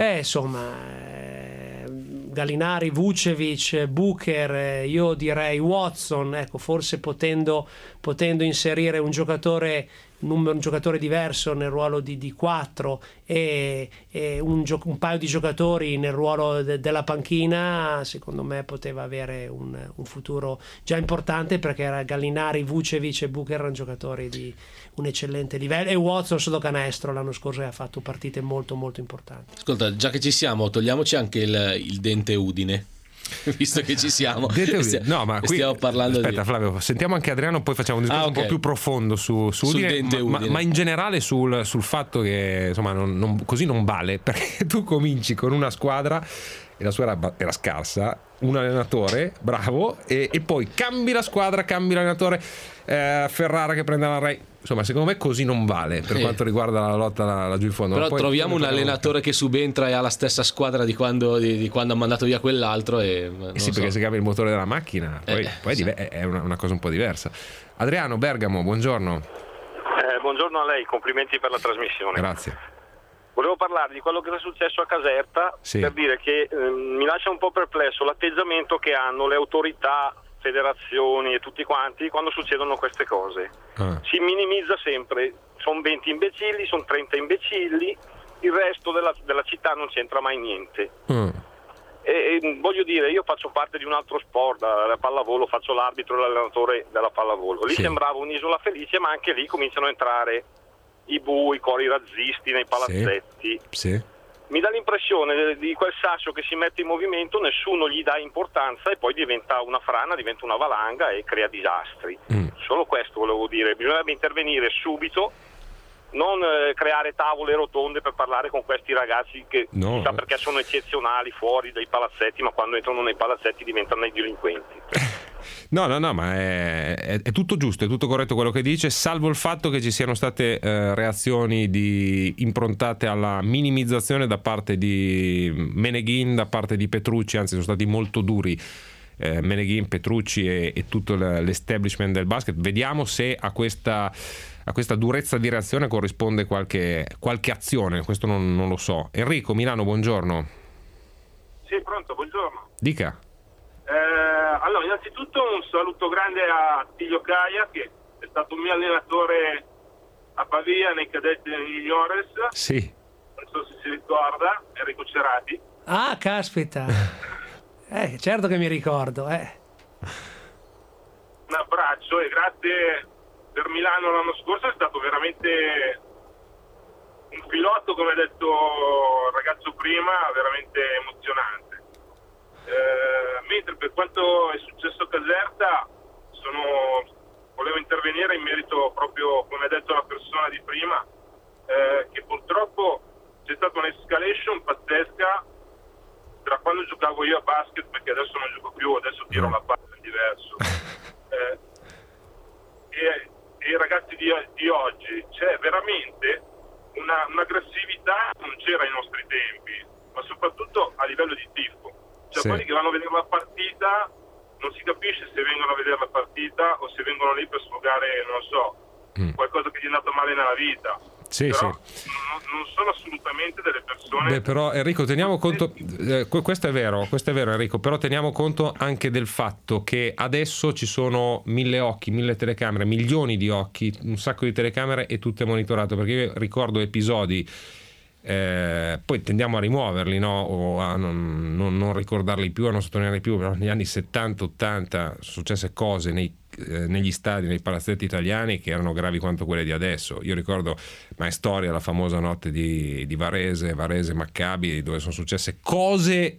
Gallinari, Vucevic, Booker, io direi Watson, ecco, forse potendo inserire un giocatore diverso nel ruolo di 4 e un paio di giocatori nel ruolo della panchina, secondo me poteva avere un futuro già importante, perché era Gallinari, Vucevic e Booker erano giocatori di un eccellente livello, e Watson sotto canestro l'anno scorso ha fatto partite molto molto importanti. Ascolta, già che ci siamo, togliamoci anche il dente Udine. visto che ci siamo. No, ma qui stiamo parlando aspetta, Flavio, sentiamo anche Adriano, poi facciamo un discorso un po' più profondo su Udine, ma in generale sul fatto che insomma così non vale, perché tu cominci con una squadra e la squadra era scarsa, un allenatore bravo e poi cambi la squadra, cambi l'allenatore, Ferrara che prende la Rai, insomma secondo me così non vale per quanto riguarda la lotta laggiù in fondo. Però poi troviamo un allenatore che subentra e ha la stessa squadra di quando ha mandato via quell'altro sì, perché se cambia il motore della macchina poi sì. È una cosa un po' diversa. Adriano, Bergamo, buongiorno. Buongiorno a lei, complimenti per la trasmissione. Grazie. Volevo parlare di quello che è successo a Caserta, sì. Per dire che mi lascia un po' perplesso l'atteggiamento che hanno le autorità, federazioni e tutti quanti quando succedono queste cose. Si minimizza sempre, sono 20 imbecilli, sono 30 imbecilli, il resto della città non c'entra mai niente. E voglio dire, io faccio parte di un altro sport, la pallavolo, faccio l'arbitro e l'allenatore della pallavolo. Lì sembrava un'isola felice, ma anche lì cominciano a entrare i bui, i cori razzisti nei palazzetti. Sì. Mi dà l'impressione di quel sasso che si mette in movimento, nessuno gli dà importanza e poi diventa una frana, diventa una valanga e crea disastri. Solo questo volevo dire, bisognerebbe intervenire subito, non creare tavole rotonde per parlare con questi ragazzi che chissà perché sono eccezionali fuori dai palazzetti, ma quando entrano nei palazzetti diventano dei delinquenti. No, ma è tutto giusto, è tutto corretto quello che dice, salvo il fatto che ci siano state reazioni improntate alla minimizzazione da parte di Meneghin, da parte di Petrucci, anzi sono stati molto duri Meneghin, Petrucci e tutto l'establishment del basket. Vediamo se a questa durezza di reazione corrisponde qualche azione, questo non lo so. Enrico, Milano, buongiorno. Sì, pronto, buongiorno. Dica. Allora, innanzitutto un saluto grande a Attilio Caia, che è stato un mio allenatore a Pavia nei cadetti del Juniores. Sì. Non so se si ricorda, Enrico Cerati. Ah, caspita. Certo che mi ricordo. Un abbraccio e grazie per Milano l'anno scorso, è stato veramente un filotto, come ha detto il ragazzo prima, veramente emozionante. Mentre per quanto è successo a Caserta volevo intervenire in merito proprio, come ha detto la persona di prima, che purtroppo c'è stata un'escalation pazzesca tra quando giocavo io a basket, perché adesso non gioco più, adesso tiro la palla, è diverso, e i ragazzi di oggi, c'è veramente un'aggressività che non c'era ai nostri tempi, ma soprattutto a livello di tifo. Quelli che vanno a vedere la partita non si capisce se vengono a vedere la partita o se vengono lì per sfogare, non so, qualcosa che gli è andato male nella vita. Però non sono assolutamente delle persone. Però Enrico, teniamo conto, questo è vero Enrico, però teniamo conto anche del fatto che adesso ci sono 1000 occhi, 1000 telecamere, milioni di occhi, un sacco di telecamere e tutto è monitorato, perché io ricordo episodi, poi tendiamo a rimuoverli, no? O a non ricordarli più, a non sottolinearli più, però negli anni 70-80 sono successe cose negli stadi, nei palazzetti italiani che erano gravi quanto quelle di adesso. Io ricordo Maestoria, la famosa notte di Varese Maccabi, dove sono successe cose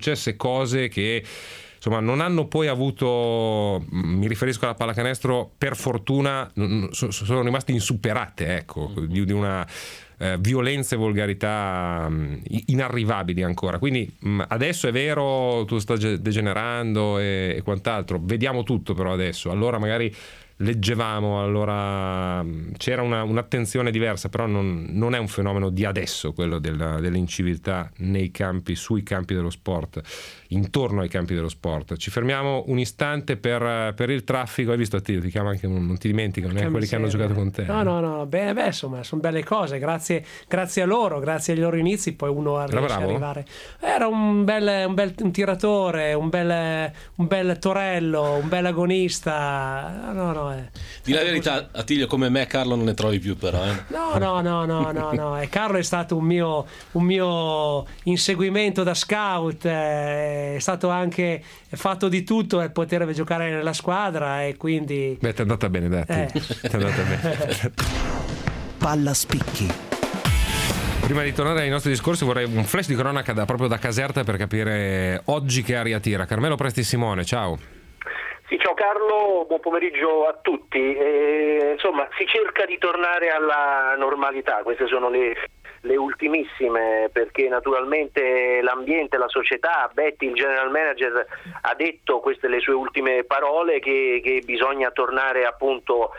che insomma non hanno poi avuto, mi riferisco alla pallacanestro, per fortuna sono rimaste insuperate, ecco, di una violenza e volgarità inarrivabili ancora. Quindi adesso è vero, tutto sta degenerando e quant'altro, vediamo tutto però adesso, allora magari leggevamo, allora c'era un'attenzione diversa, però non è un fenomeno di adesso quello dell'inciviltà nei campi, sui campi dello sport, intorno ai campi dello sport. Ci fermiamo un istante per il traffico. Hai visto, ti chiama anche, non ti dimentico, non è quelli che hanno giocato con te. No, beh, insomma, sono belle cose, grazie a loro, grazie ai loro inizi, poi uno riesce ad arrivare. Era un bel tiratore, un bel torello, un bel agonista. Di la verità, Attilio, come me Carlo non ne trovi più, però no. E Carlo è stato un mio inseguimento da scout, è stato anche fatto di tutto per poter giocare nella squadra, e quindi ti è andata bene, dai. Ti è andata bene. Palla Spicchi. Prima di tornare ai nostri discorsi vorrei un flash di cronaca proprio da Caserta per capire oggi che aria tira. Carmelo Presti Simone, ciao. Sì, ciao Carlo, buon pomeriggio a tutti. Insomma, si cerca di tornare alla normalità, queste sono le ultimissime, perché naturalmente l'ambiente, la società, Betty, il general manager, ha detto, queste le sue ultime parole, che bisogna tornare appunto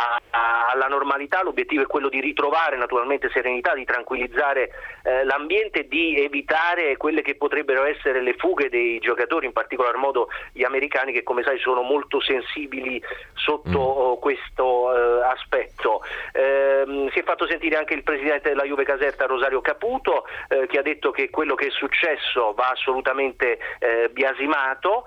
alla normalità. L'obiettivo è quello di ritrovare naturalmente serenità, di tranquillizzare l'ambiente e di evitare quelle che potrebbero essere le fughe dei giocatori, in particolar modo gli americani, che come sai sono molto sensibili sotto questo aspetto. Si è fatto sentire anche il presidente della Juve Caserta, Rosario Caputo, che ha detto che quello che è successo va assolutamente biasimato,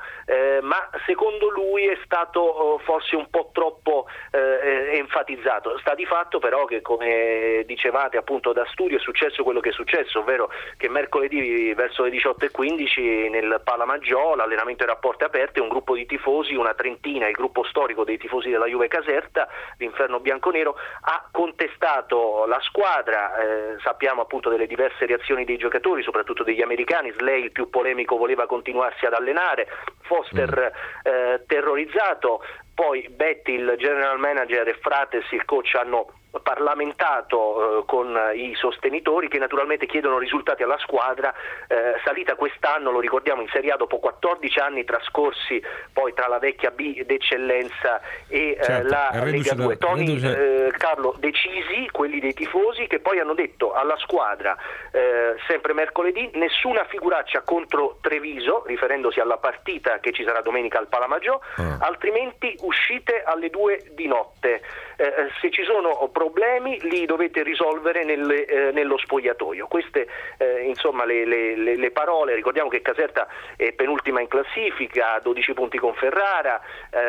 ma secondo lui è stato forse un po' troppo enfatizzato. Sta di fatto però che, come dicevate appunto da studio, è successo quello che è successo, ovvero che mercoledì verso le 18:15 nel Palamaggiò, l'allenamento era a porte aperte, un gruppo di tifosi, una trentina, il gruppo storico dei tifosi della Juve Caserta, l'Inferno Bianconero, ha contestato la squadra. Sappiamo appunto delle diverse reazioni dei giocatori, soprattutto degli americani. Slay, il più polemico, voleva continuarsi ad allenare, Foster terrorizzato. Poi Betty, il general manager, e Frates, il coach, hanno parlamentato con i sostenitori, che naturalmente chiedono risultati alla squadra, salita quest'anno, lo ricordiamo, in Serie A dopo 14 anni trascorsi poi tra la vecchia B d'eccellenza e la Lega 2. Tony, Carlo, decisi quelli dei tifosi, che poi hanno detto alla squadra sempre mercoledì: nessuna figuraccia contro Treviso, riferendosi alla partita che ci sarà domenica al Palamaggiò, altrimenti uscite alle 2 di notte. Se ci sono problemi li dovete risolvere nello spogliatoio. Queste insomma le parole. Ricordiamo che Caserta è penultima in classifica, 12 punti con Ferrara,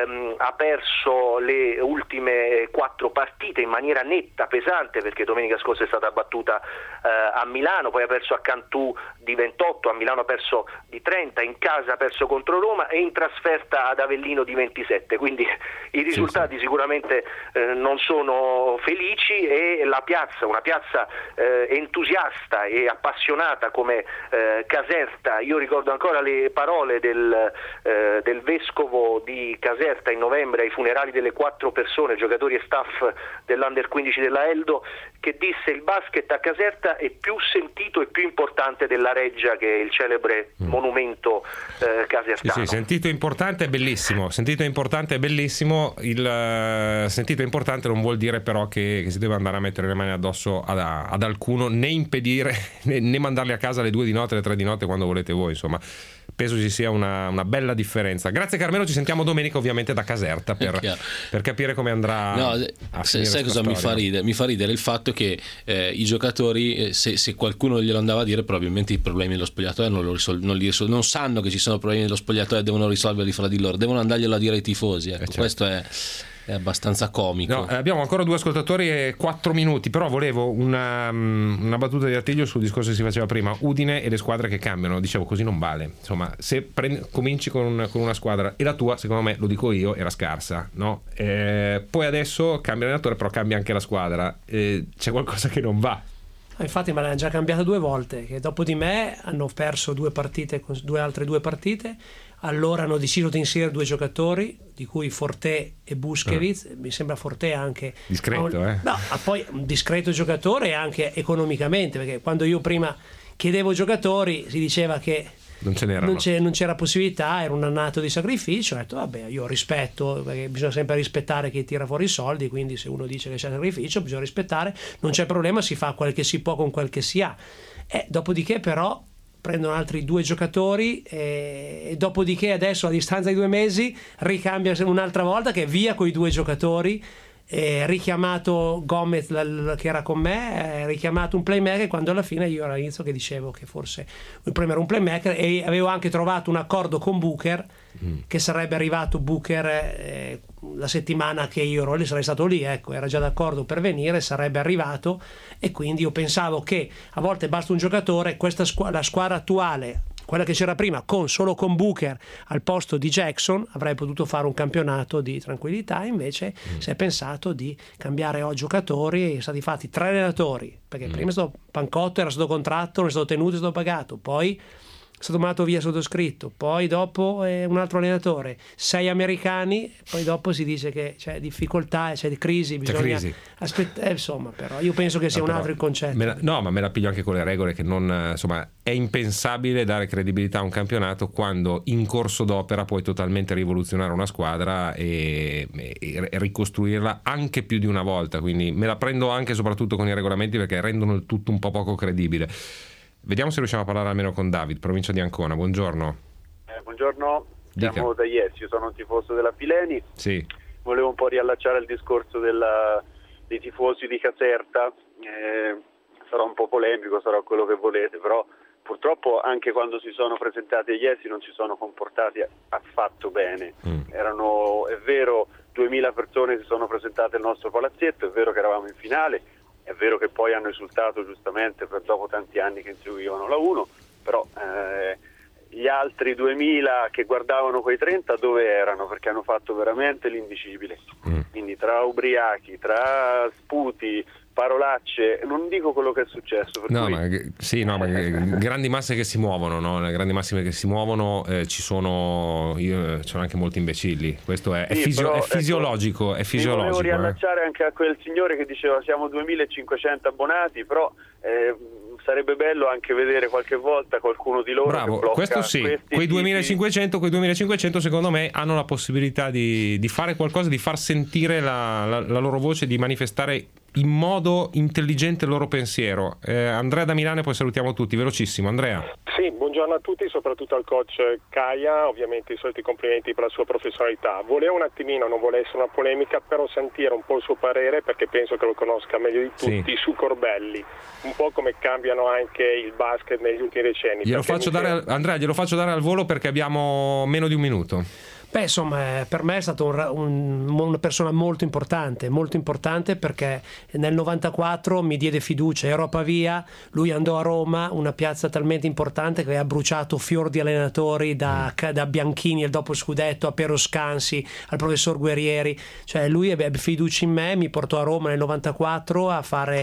ha perso le ultime 4 partite in maniera netta, pesante, perché domenica scorsa è stata battuta a Milano, poi ha perso a Cantù di 28, a Milano ha perso di 30, in casa ha perso contro Roma e in trasferta ad Avellino di 27, quindi i risultati sicuramente non sono felici, e la piazza, una piazza entusiasta e appassionata come Caserta. Io ricordo ancora le parole del vescovo di Caserta in novembre ai funerali delle 4 persone, giocatori e staff dell'Under 15 della Eldo, che disse: il basket a Caserta è più sentito e più importante della Reggia, che è il celebre monumento casertano. Sì, sentito importante è bellissimo, sentito importante è bellissimo, il sentito importante non vuol dire però che si deve andare a mettere le mani addosso ad alcuno, né impedire né mandarli a casa alle 2 di notte, alle 3 di notte, quando volete voi. Insomma, penso ci sia una bella differenza. Grazie Carmelo, ci sentiamo domenica ovviamente da Caserta per capire come andrà. Sai cosa mi fa ridere? Mi fa ridere il fatto che i giocatori, se qualcuno glielo andava a dire, probabilmente i problemi dello spogliatoio non sanno che ci sono problemi nello spogliatoio e devono risolverli fra di loro, devono andarglielo a dire ai tifosi, ecco. Certo. Questo è abbastanza comico. No, abbiamo ancora 2 ascoltatori e 4 minuti, però volevo una battuta di artiglio sul discorso che si faceva prima, Udine e le squadre che cambiano. Dicevo, così non vale, insomma, se cominci con una squadra e la tua, secondo me, lo dico io, era scarsa, no? Poi adesso cambia l'allenatore, però cambia anche la squadra, c'è qualcosa che non va. Infatti me l'hanno già cambiato 2 volte, che dopo di me hanno perso 2 partite, con altre 2 partite. Allora hanno deciso di inserire 2 giocatori, di cui Forte e Busquets. Mi sembra Forte anche discreto, No, poi un discreto giocatore anche economicamente, perché quando io prima chiedevo giocatori si diceva che non c'era possibilità, era un annato di sacrificio. Ho detto vabbè, io rispetto, perché bisogna sempre rispettare chi tira fuori i soldi, quindi se uno dice che c'è sacrificio bisogna rispettare, non c'è problema, si fa quel che si può con quel che si ha. Dopodiché però prendono altri 2 giocatori e dopodiché adesso a distanza di 2 mesi ricambia un'altra volta, che è via coi 2 giocatori, richiamato Gomez che era con me, richiamato un playmaker, quando alla fine io all'inizio che dicevo che forse il problema era un playmaker, e avevo anche trovato un accordo con Booker che sarebbe arrivato Booker la settimana che io ero lì, sarei stato lì, ecco, era già d'accordo per venire, sarebbe arrivato, e quindi io pensavo che a volte basta un giocatore. La squadra attuale, quella che c'era prima, solo con Booker al posto di Jackson, avrei potuto fare un campionato di tranquillità. Invece si è pensato di cambiare giocatori, sono stati fatti 3 allenatori, perché prima è stato Pancotto, era sotto contratto, non è stato tenuto, è stato pagato, poi è stato mandato via sottoscritto, poi dopo un altro allenatore, 6 americani, poi dopo si dice che c'è difficoltà, c'è crisi, bisogna aspettare, insomma, però io penso che sia un altro il concetto. Ma me la piglio anche con le regole, che non, insomma, è impensabile dare credibilità a un campionato quando in corso d'opera puoi totalmente rivoluzionare una squadra e ricostruirla anche più di una volta, quindi me la prendo anche e soprattutto con i regolamenti, perché rendono il tutto un po' poco credibile. Vediamo se riusciamo a parlare almeno con David, provincia di Ancona. Buongiorno. Buongiorno, siamo da Iesi, io sono un tifoso della Fileni. Sì. Volevo un po' riallacciare il discorso dei tifosi di Caserta. Sarò un po' polemico, sarò quello che volete, però purtroppo anche quando si sono presentati a Iesi non si sono comportati affatto bene. È vero, 2000 persone si sono presentate al nostro palazzetto, è vero che eravamo in finale, è vero che poi hanno esultato giustamente dopo tanti anni che inseguivano la 1, però gli altri 2000 che guardavano quei 30 dove erano? Perché hanno fatto veramente l'indicibile. Quindi tra ubriachi, tra sputi, parolacce, non dico quello che è successo. Ma grandi masse che si muovono, no? Le grandi massime che si muovono, ci sono anche molti imbecilli. Questo è fisiologico. È fisiologico. Volevo riallacciare anche a quel signore che diceva siamo 2500 abbonati, però sarebbe bello anche vedere qualche volta qualcuno di loro. Bravo, che blocca questo sì. Quei 2500 secondo me hanno la possibilità di fare qualcosa, di far sentire la loro voce, di manifestare in modo intelligente il loro pensiero. Andrea da Milano, e poi salutiamo tutti. Velocissimo, Andrea. Sì, buongiorno a tutti, soprattutto al coach Caia, ovviamente i soliti complimenti per la sua professionalità. Volevo un attimino, non vuole essere una polemica, però sentire un po' il suo parere, perché penso che lo conosca meglio di tutti, su Corbelli, un po' come cambiano anche il basket negli ultimi decenni. Andrea, glielo faccio dare al volo perché abbiamo meno di un minuto. Beh, insomma, per me è stato una persona molto importante perché nel 94 mi diede fiducia, ero a Pavia, lui andò a Roma, una piazza talmente importante che ha bruciato fior di allenatori da Bianchini al dopo scudetto a Piero Scansi al professor Guerrieri, cioè lui ebbe fiducia in me, mi portò a Roma nel 94 a fare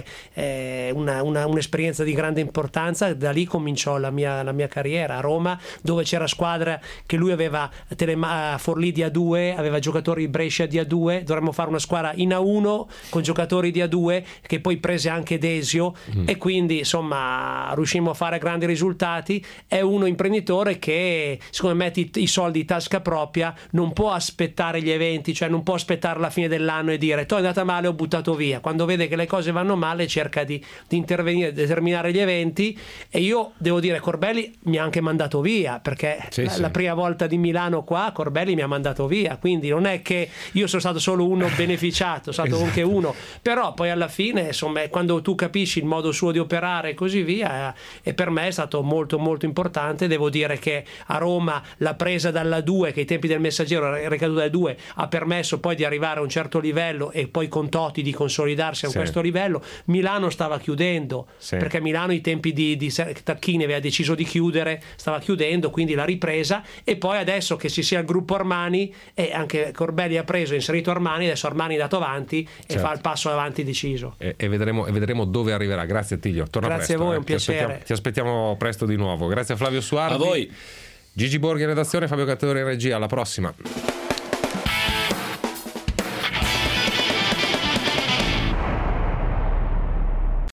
un'esperienza di grande importanza. Da lì cominciò la mia carriera a Roma, dove c'era squadra che lui aveva Forlì di A2, aveva giocatori di Brescia di A2, dovremmo fare una squadra in A1 con giocatori di A2, che poi prese anche Desio, e quindi insomma riuscimmo a fare grandi risultati. È uno imprenditore che secondo me mette i soldi in tasca propria, non può aspettare gli eventi, cioè non può aspettare la fine dell'anno e dire è andata male, ho buttato via. Quando vede che le cose vanno male cerca di intervenire, determinare gli eventi, e io devo dire Corbelli mi ha anche mandato via, perché la prima volta di Milano qua Corbelli mi ha mandato via, quindi non è che io sono stato solo uno beneficiato, sono stato anche uno, però poi alla fine insomma quando tu capisci il modo suo di operare e così via, e per me è stato molto molto importante. Devo dire che a Roma la presa dalla 2, che ai tempi del Messaggero era ricaduta dal 2, ha permesso poi di arrivare a un certo livello e poi con Totti di consolidarsi a questo livello. Milano stava chiudendo, perché Milano ai tempi di Tacchini aveva deciso di chiudere, stava chiudendo, quindi la ripresa, e poi adesso che ci sia il gruppo Armani, e anche Corbelli ha inserito Armani, adesso Armani è dato avanti e fa il passo avanti deciso, e vedremo dove arriverà. Grazie Attilio, torna grazie presto, a voi, è un piacere, ti aspettiamo presto di nuovo. Grazie a Flavio Suardi, a voi, Gigi Borghi in redazione, Fabio Cattori in regia. Alla prossima.